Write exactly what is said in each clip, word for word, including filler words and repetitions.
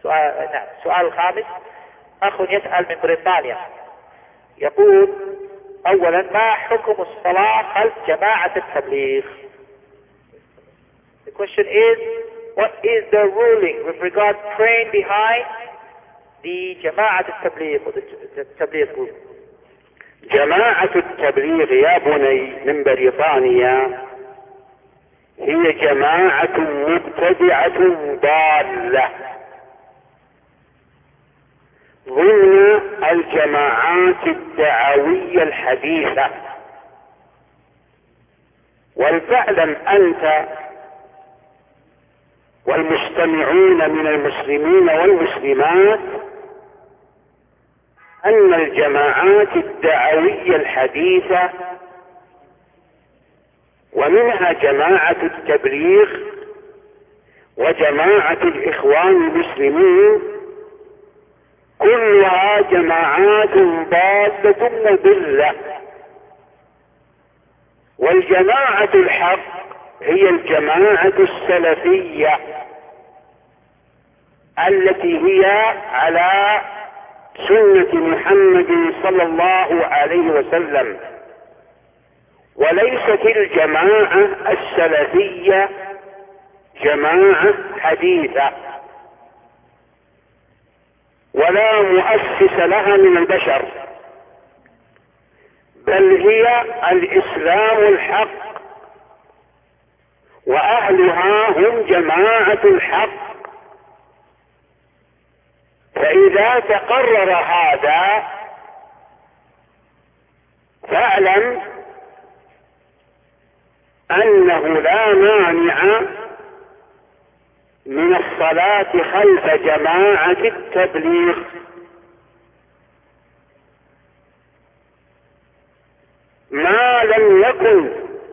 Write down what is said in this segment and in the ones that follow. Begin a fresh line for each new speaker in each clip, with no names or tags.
سؤال نعم. السؤال الخامس، أخ يسأل من بريطانيا يقول: أولا، ما حكم الصلاة خلف جماعة التبليغ؟ The question is, what is the ruling with regard to praying behind the جماعة التبليغ or the التبليغ group؟
جماعة التبليغ يا بني من بريطانيا هي جماعة مبتدعة ضالة ضمن الجماعات الدعوية الحديثة. ولتعلم أنت والمستمعون من المسلمين والمسلمات أن الجماعات الدعوية الحديثة ومنها جماعة التبليغ وجماعة الإخوان المسلمين كلها جماعات ضالة مضلة، والجماعة الحق هي الجماعة السلفية التي هي على سنة محمد صلى الله عليه وسلم، وليست الجماعة السلفية جماعة حديثة ولا مؤسس لها من البشر، بل هي الإسلام الحق وأهلها هم جماعة الحق. فإذا تقرر هذا فاعلم أنه لا مانع من الصلاة خلف جماعة التبليغ، ما لم يكن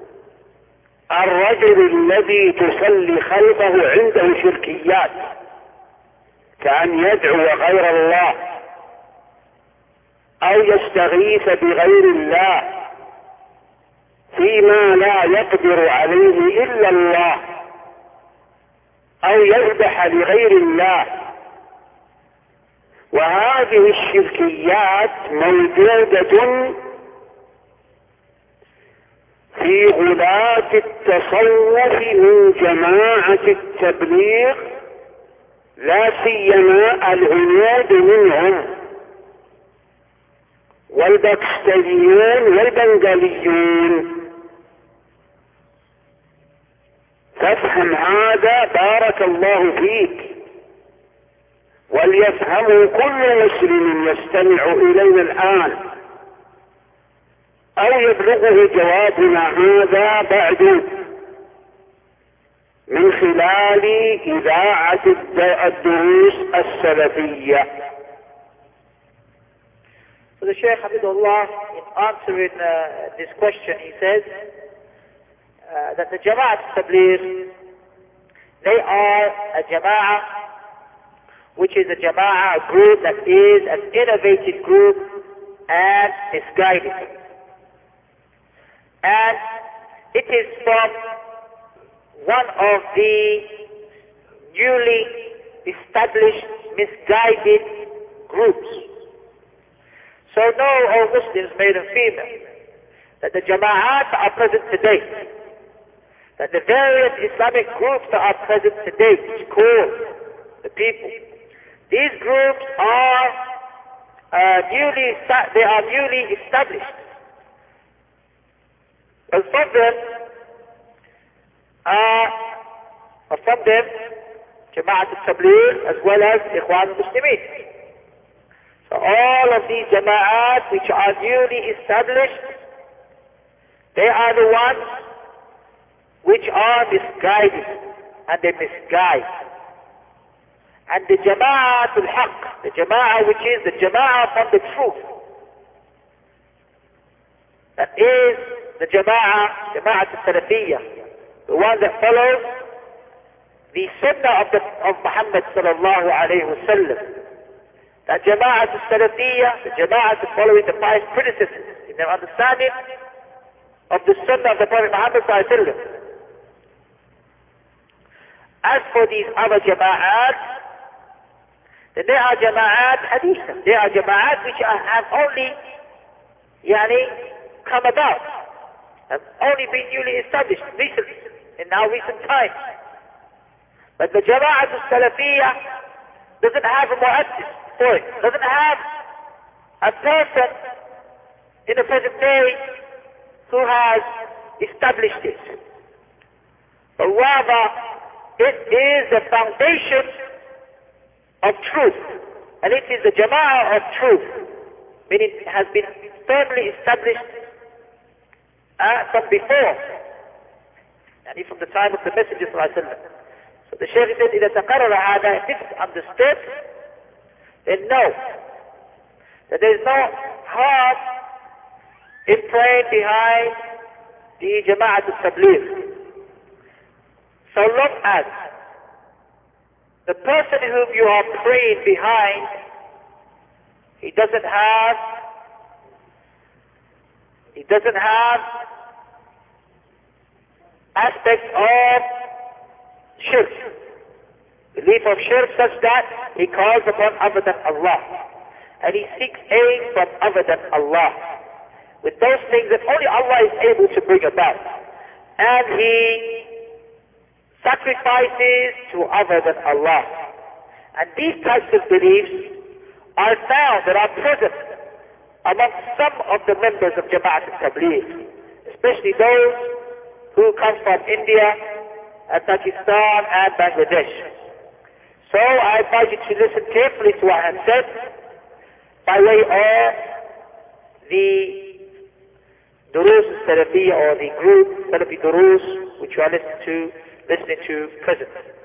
الرجل الذي تصلي خلفه عنده شركيات كأن يدعو غير الله أو يستغيث بغير الله فيما لا يقدر عليه إلا الله أو يذبح لغير الله. وهذه الشركيات موجودة في غلاة التصوف من جماعة التبليغ، لا سيما الهنود منهم والباكستانيون والبنغاليون. فافهم هذا بارك الله فيك، وليفهمه كل مسلم يستمع إلينا الآن أو يبلغه جوابنا هذا بعد من خلال إذاعة الدروس السلفية.
So the Shaykh Habibullah, in answering uh, this question, he says uh, that the Jama'at Tabligh, they are a Jama'ah which is a Jama'ah, a group that is an innovative group and misguided. And it is from one of the newly established misguided groups. So know, all Muslims, male and female, that the Jama'at are present today, that the various Islamic groups that are present today, which call the people, these groups are uh, newly, they are newly established. And from them, uh, from them, Jama'at al-Tabligh as well as Ikhwan al-Muslimin. So all of these Jama'at which are newly established, they are the ones which are misguided, and they misguide. And the Jama'at al-Haq, the Jama'at which is the Jama'at from the truth, that is the Jama'at, Jama'at al-Salafiyyah, the one that follows the Sunnah of, the, of Muhammad sallallahu alayhi wa sallam. That Jama'at al-Salafiyyah, the Jama'at following the pious predecessors in their understanding of the Sunnah of the Prophet Muhammad sallallahu alayhi wa sallam. As for these other Jama'at, then there are jama'at haditha. There are jama'at which are, have only yani, come about, have only been newly established recently, in now recent times. But the jama'at al-salafiyah doesn't have a mu'assis for it, doesn't have a person in the present day who has established it. But rather, it is the foundation of truth, and it is the jama'ah of truth, meaning it has been firmly established uh, from before, and from the time of the Messenger sallallahu alaihi wasallam. So the Shaykh said, إذا تقرر هذا, if this is understood, then know that there is no harm in praying behind the Jama'at al-Tabligh, so long as the person whom you are praying behind, he doesn't have, he doesn't have aspects of shirk, belief of shirk, such that he calls upon other than Allah, and he seeks aid from other than Allah, with those things that only Allah is able to bring about, and he sacrifices to other than Allah. And these types of beliefs are found, that are present among some of the members of Jama'at al-Tabligh, especially those who come from India and Pakistan and Bangladesh. So I advise you to listen carefully to what I have said by way of the Durus al-Salafiyya, or the group Salafi Durus, which you are listening to listening to present.